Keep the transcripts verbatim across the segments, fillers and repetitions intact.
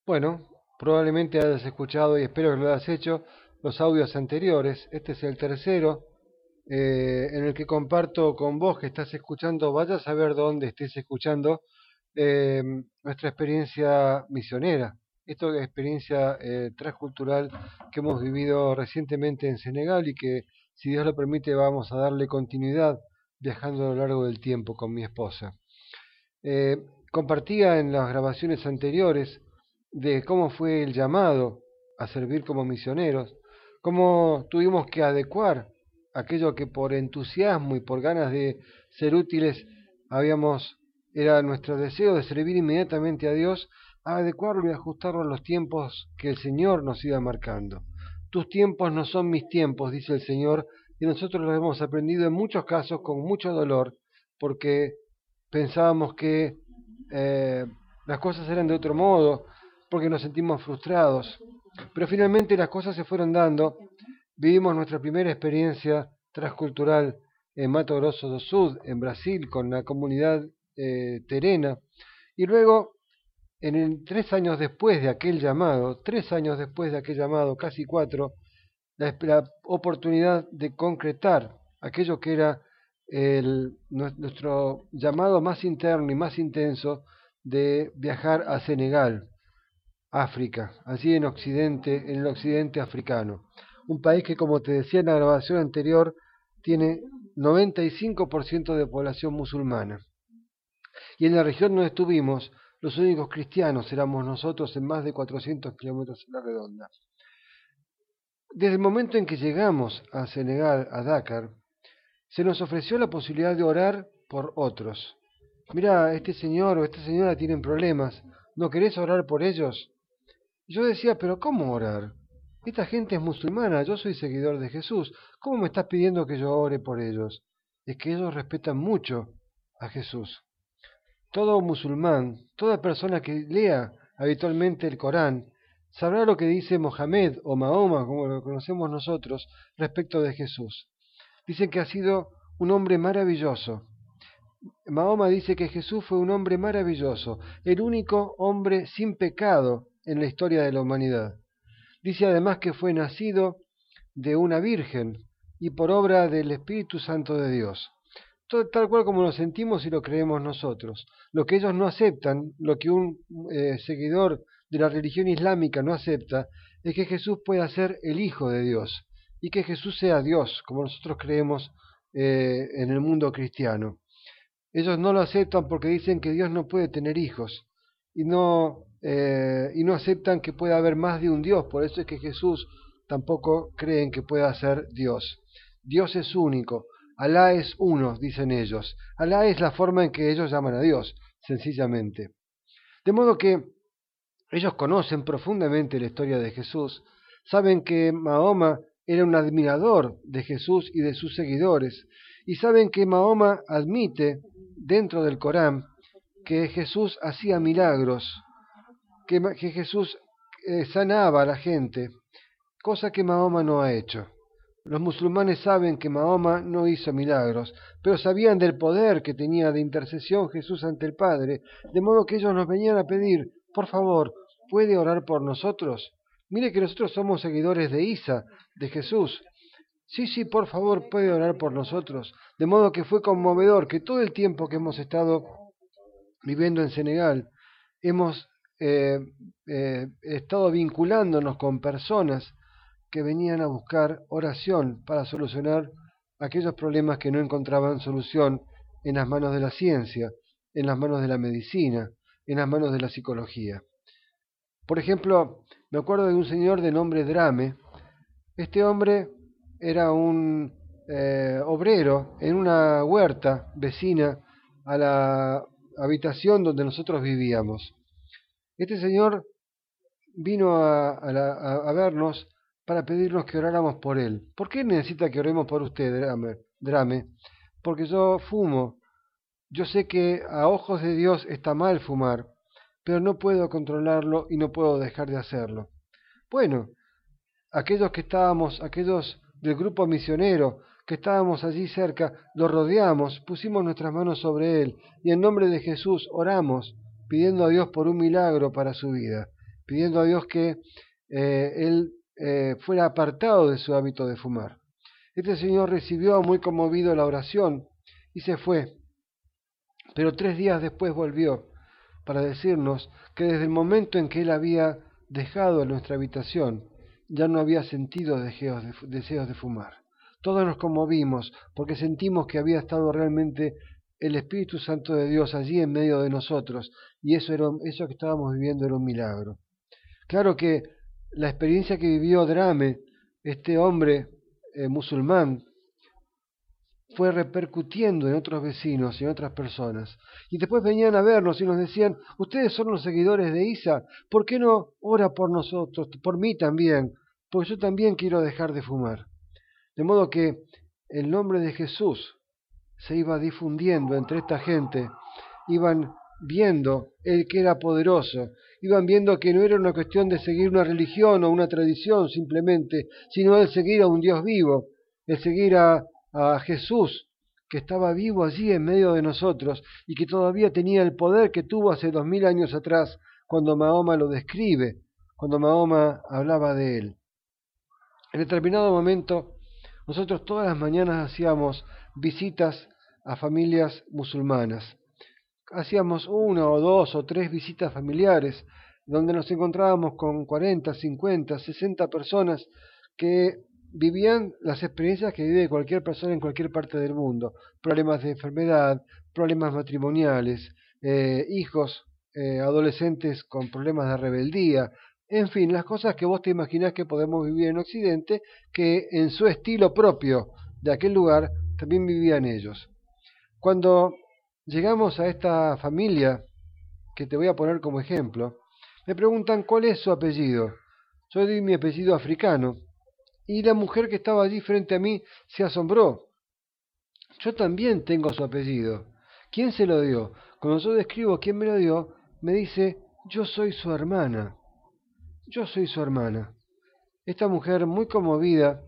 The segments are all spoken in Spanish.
Bueno, probablemente hayas escuchado y espero que lo hayas hecho los audios anteriores. Este es el tercero eh, en el que comparto con vos que estás escuchando, vaya a saber dónde estés escuchando eh, nuestra experiencia misionera. Esto es experiencia eh, transcultural que hemos vivido recientemente en Senegal y que, si Dios lo permite, vamos a darle continuidad viajando a lo largo del tiempo con mi esposa. Eh, Compartía en las grabaciones anteriores de cómo fue el llamado a servir como misioneros, cómo tuvimos que adecuar aquello que por entusiasmo y por ganas de ser útiles habíamos, era nuestro deseo de servir inmediatamente a Dios, a adecuarlo y ajustarlo a los tiempos que el Señor nos iba marcando. Tus tiempos no son mis tiempos, dice el Señor, y nosotros lo hemos aprendido en muchos casos con mucho dolor, porque pensábamos que eh, las cosas eran de otro modo, porque nos sentimos frustrados. Pero finalmente las cosas se fueron dando. Vivimos nuestra primera experiencia transcultural en Mato Grosso do Sul, en Brasil, con la comunidad eh, terena. Y luego, en el, tres años después de aquel llamado, tres años después de aquel llamado, casi cuatro, la, la oportunidad de concretar aquello que era el, nuestro llamado más interno y más intenso de viajar a Senegal, África, allí en Occidente, en el occidente africano. Un país que, como te decía en la grabación anterior, tiene noventa y cinco por ciento de población musulmana. Y en la región donde estuvimos, los únicos cristianos éramos nosotros en más de cuatrocientos kilómetros en la redonda. Desde el momento en que llegamos a Senegal, a Dakar, se nos ofreció la posibilidad de orar por otros. Mira, este señor o esta señora tienen problemas, ¿no querés orar por ellos? Y yo decía, pero ¿cómo orar? Esta gente es musulmana, yo soy seguidor de Jesús, ¿cómo me estás pidiendo que yo ore por ellos? Es que ellos respetan mucho a Jesús. Todo musulmán, toda persona que lea habitualmente el Corán, sabrá lo que dice Mohamed o Mahoma, como lo conocemos nosotros, respecto de Jesús. Dicen que ha sido un hombre maravilloso. Mahoma dice que Jesús fue un hombre maravilloso, el único hombre sin pecado en la historia de la humanidad. Dice además que fue nacido de una virgen y por obra del Espíritu Santo de Dios. Todo, tal cual como lo sentimos y lo creemos nosotros. Lo que ellos no aceptan, lo que un eh, seguidor de la religión islámica no acepta, es que Jesús pueda ser el Hijo de Dios y que Jesús sea Dios, como nosotros creemos eh, en el mundo cristiano. Ellos no lo aceptan porque dicen que Dios no puede tener hijos y no, eh, y no aceptan que pueda haber más de un Dios. Por eso es que Jesús tampoco creen que pueda ser Dios. Dios es único. Alá es uno, dicen ellos. Alá es la forma en que ellos llaman a Dios, sencillamente. De modo que ellos conocen profundamente la historia de Jesús, saben que Mahoma era un admirador de Jesús y de sus seguidores, y saben que Mahoma admite dentro del Corán que Jesús hacía milagros, que, que Jesús eh, sanaba a la gente, cosa que Mahoma no ha hecho. Los musulmanes saben que Mahoma no hizo milagros, pero sabían del poder que tenía de intercesión Jesús ante el Padre, de modo que ellos nos venían a pedir, por favor, ¿puede orar por nosotros? Mire que nosotros somos seguidores de Isa, de Jesús. Sí, sí, por favor, puede orar por nosotros. De modo que fue conmovedor que todo el tiempo que hemos estado viviendo en Senegal, hemos eh, eh, estado vinculándonos con personas que venían a buscar oración para solucionar aquellos problemas que no encontraban solución en las manos de la ciencia, en las manos de la medicina, en las manos de la psicología. Por ejemplo, me acuerdo de un señor de nombre Drame. Este hombre era un eh, obrero en una huerta vecina a la habitación donde nosotros vivíamos. Este señor vino a, a, la, a, a vernos para pedirnos que oráramos por él. ¿Por qué necesita que oremos por usted, Drame? Drame? Porque yo fumo. Yo sé que a ojos de Dios está mal fumar, pero no puedo controlarlo y no puedo dejar de hacerlo. Bueno, aquellos que estábamos, aquellos del grupo misionero que estábamos allí cerca, lo rodeamos, pusimos nuestras manos sobre él y en nombre de Jesús oramos, pidiendo a Dios por un milagro para su vida. pidiendo a Dios que eh, él eh, fuera apartado de su hábito de fumar. Este señor recibió muy conmovido la oración y se fue, pero tres días después volvió para decirnos que desde el momento en que él había dejado nuestra habitación, ya no había sentido deseos de, deseos de fumar. Todos nos conmovimos porque sentimos que había estado realmente el Espíritu Santo de Dios allí en medio de nosotros, y eso, era, eso que estábamos viviendo era un milagro. Claro que la experiencia que vivió Drame, este hombre eh, musulmán, fue repercutiendo en otros vecinos y en otras personas. Y después venían a vernos y nos decían, ustedes son los seguidores de Isa, ¿por qué no ora por nosotros, por mí también? Porque yo también quiero dejar de fumar. De modo que el nombre de Jesús se iba difundiendo entre esta gente, iban viendo el que era poderoso, iban viendo que no era una cuestión de seguir una religión o una tradición simplemente, sino el seguir a un Dios vivo, el seguir a a Jesús, que estaba vivo allí en medio de nosotros y que todavía tenía el poder que tuvo hace dos mil años atrás cuando Mahoma lo describe, cuando Mahoma hablaba de él. En determinado momento, nosotros todas las mañanas hacíamos visitas a familias musulmanas. Hacíamos una o dos o tres visitas familiares, donde nos encontrábamos con cuarenta, cincuenta, sesenta personas que vivían las experiencias que vive cualquier persona en cualquier parte del mundo, problemas de enfermedad, problemas matrimoniales, eh, hijos, eh, adolescentes con problemas de rebeldía, en fin, las cosas que vos te imaginás que podemos vivir en Occidente, que en su estilo propio de aquel lugar también vivían ellos. Cuando llegamos a esta familia, que te voy a poner como ejemplo, me preguntan cuál es su apellido. Yo di mi apellido africano, y la mujer que estaba allí frente a mí se asombró. Yo también tengo su apellido. ¿Quién se lo dio? Cuando yo describo quién me lo dio, me dice, yo soy su hermana. Yo soy su hermana. Esta mujer, muy conmovida,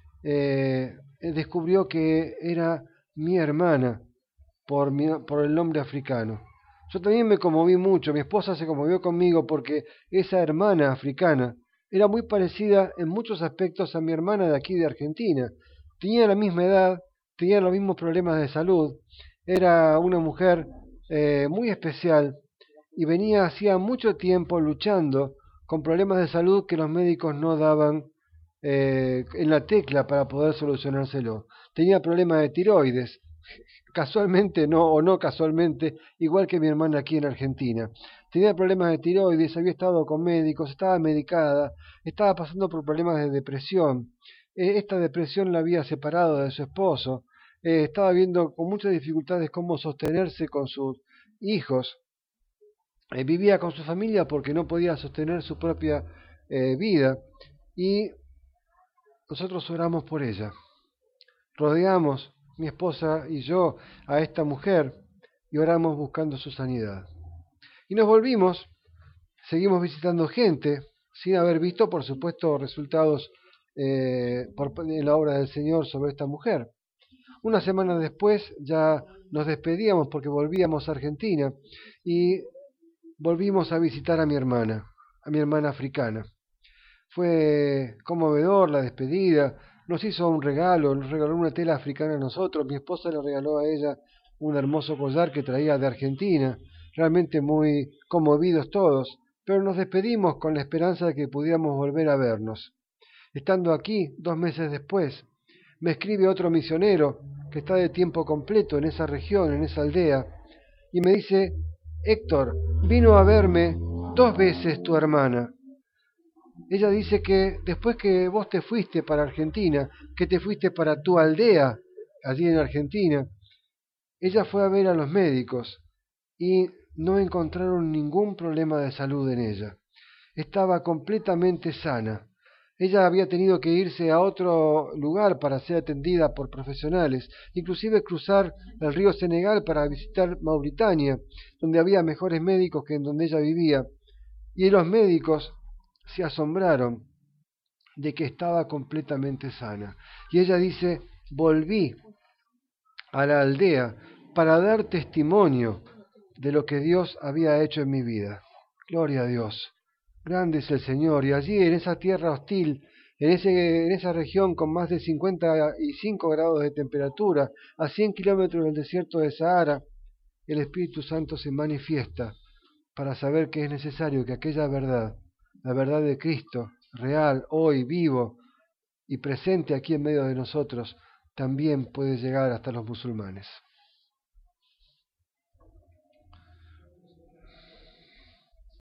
eh, descubrió que era mi hermana por, mi, por el nombre africano. Yo también me conmoví mucho, mi esposa se conmovió conmigo porque esa hermana africana era muy parecida en muchos aspectos a mi hermana de aquí de Argentina. Tenía la misma edad, tenía los mismos problemas de salud, era una mujer eh, muy especial y venía hacía mucho tiempo luchando con problemas de salud que los médicos no daban eh, en la tecla para poder solucionárselo. Tenía problemas de tiroides, casualmente no o no casualmente, igual que mi hermana aquí en Argentina. Tenía problemas de tiroides, había estado con médicos, estaba medicada, estaba pasando por problemas de depresión. Eh, esta depresión la había separado de su esposo, eh, estaba viendo con muchas dificultades cómo sostenerse con sus hijos. Eh, vivía con su familia porque no podía sostener su propia eh, vida y nosotros oramos por ella. Rodeamos, mi esposa y yo, a esta mujer y oramos buscando su sanidad. Y nos volvimos, seguimos visitando gente, sin haber visto, por supuesto, resultados eh, por, en la obra del Señor sobre esta mujer. Una semana después ya nos despedíamos porque volvíamos a Argentina y volvimos a visitar a mi hermana, a mi hermana africana. Fue conmovedor la despedida, nos hizo un regalo, nos regaló una tela africana a nosotros, mi esposa le regaló a ella un hermoso collar que traía de Argentina, realmente muy conmovidos todos, pero nos despedimos con la esperanza de que pudiéramos volver a vernos. Estando aquí, dos meses después, me escribe otro misionero que está de tiempo completo en esa región, en esa aldea, y me dice, Héctor, vino a verme dos veces tu hermana. Ella dice que después que vos te fuiste para Argentina, que te fuiste para tu aldea, allí en Argentina, ella fue a ver a los médicos y no encontraron ningún problema de salud en ella. Estaba completamente sana. Ella había tenido que irse a otro lugar para ser atendida por profesionales, inclusive cruzar el río Senegal para visitar Mauritania, donde había mejores médicos que en donde ella vivía. Y los médicos se asombraron de que estaba completamente sana. Y ella dice, volví a la aldea para dar testimonio de lo que Dios había hecho en mi vida. Gloria a Dios. Grande es el Señor, y allí en esa tierra hostil, en, ese, en esa región con más de cincuenta y cinco grados de temperatura, a cien kilómetros del desierto de Sahara, el Espíritu Santo se manifiesta para saber que es necesario que aquella verdad, la verdad de Cristo, real, hoy, vivo y presente aquí en medio de nosotros, también puede llegar hasta los musulmanes.